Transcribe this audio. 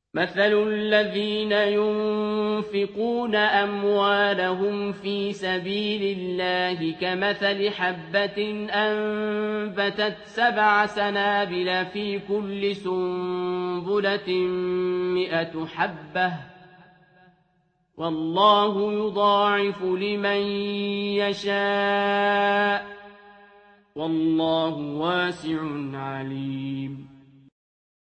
مثل الذين ينفقون أموالهم في سبيل الله كمثل حبة أنبتت 7 سنابل في كل سنبلة 100 حبة والله يضاعف لمن يشاء والله واسع عليم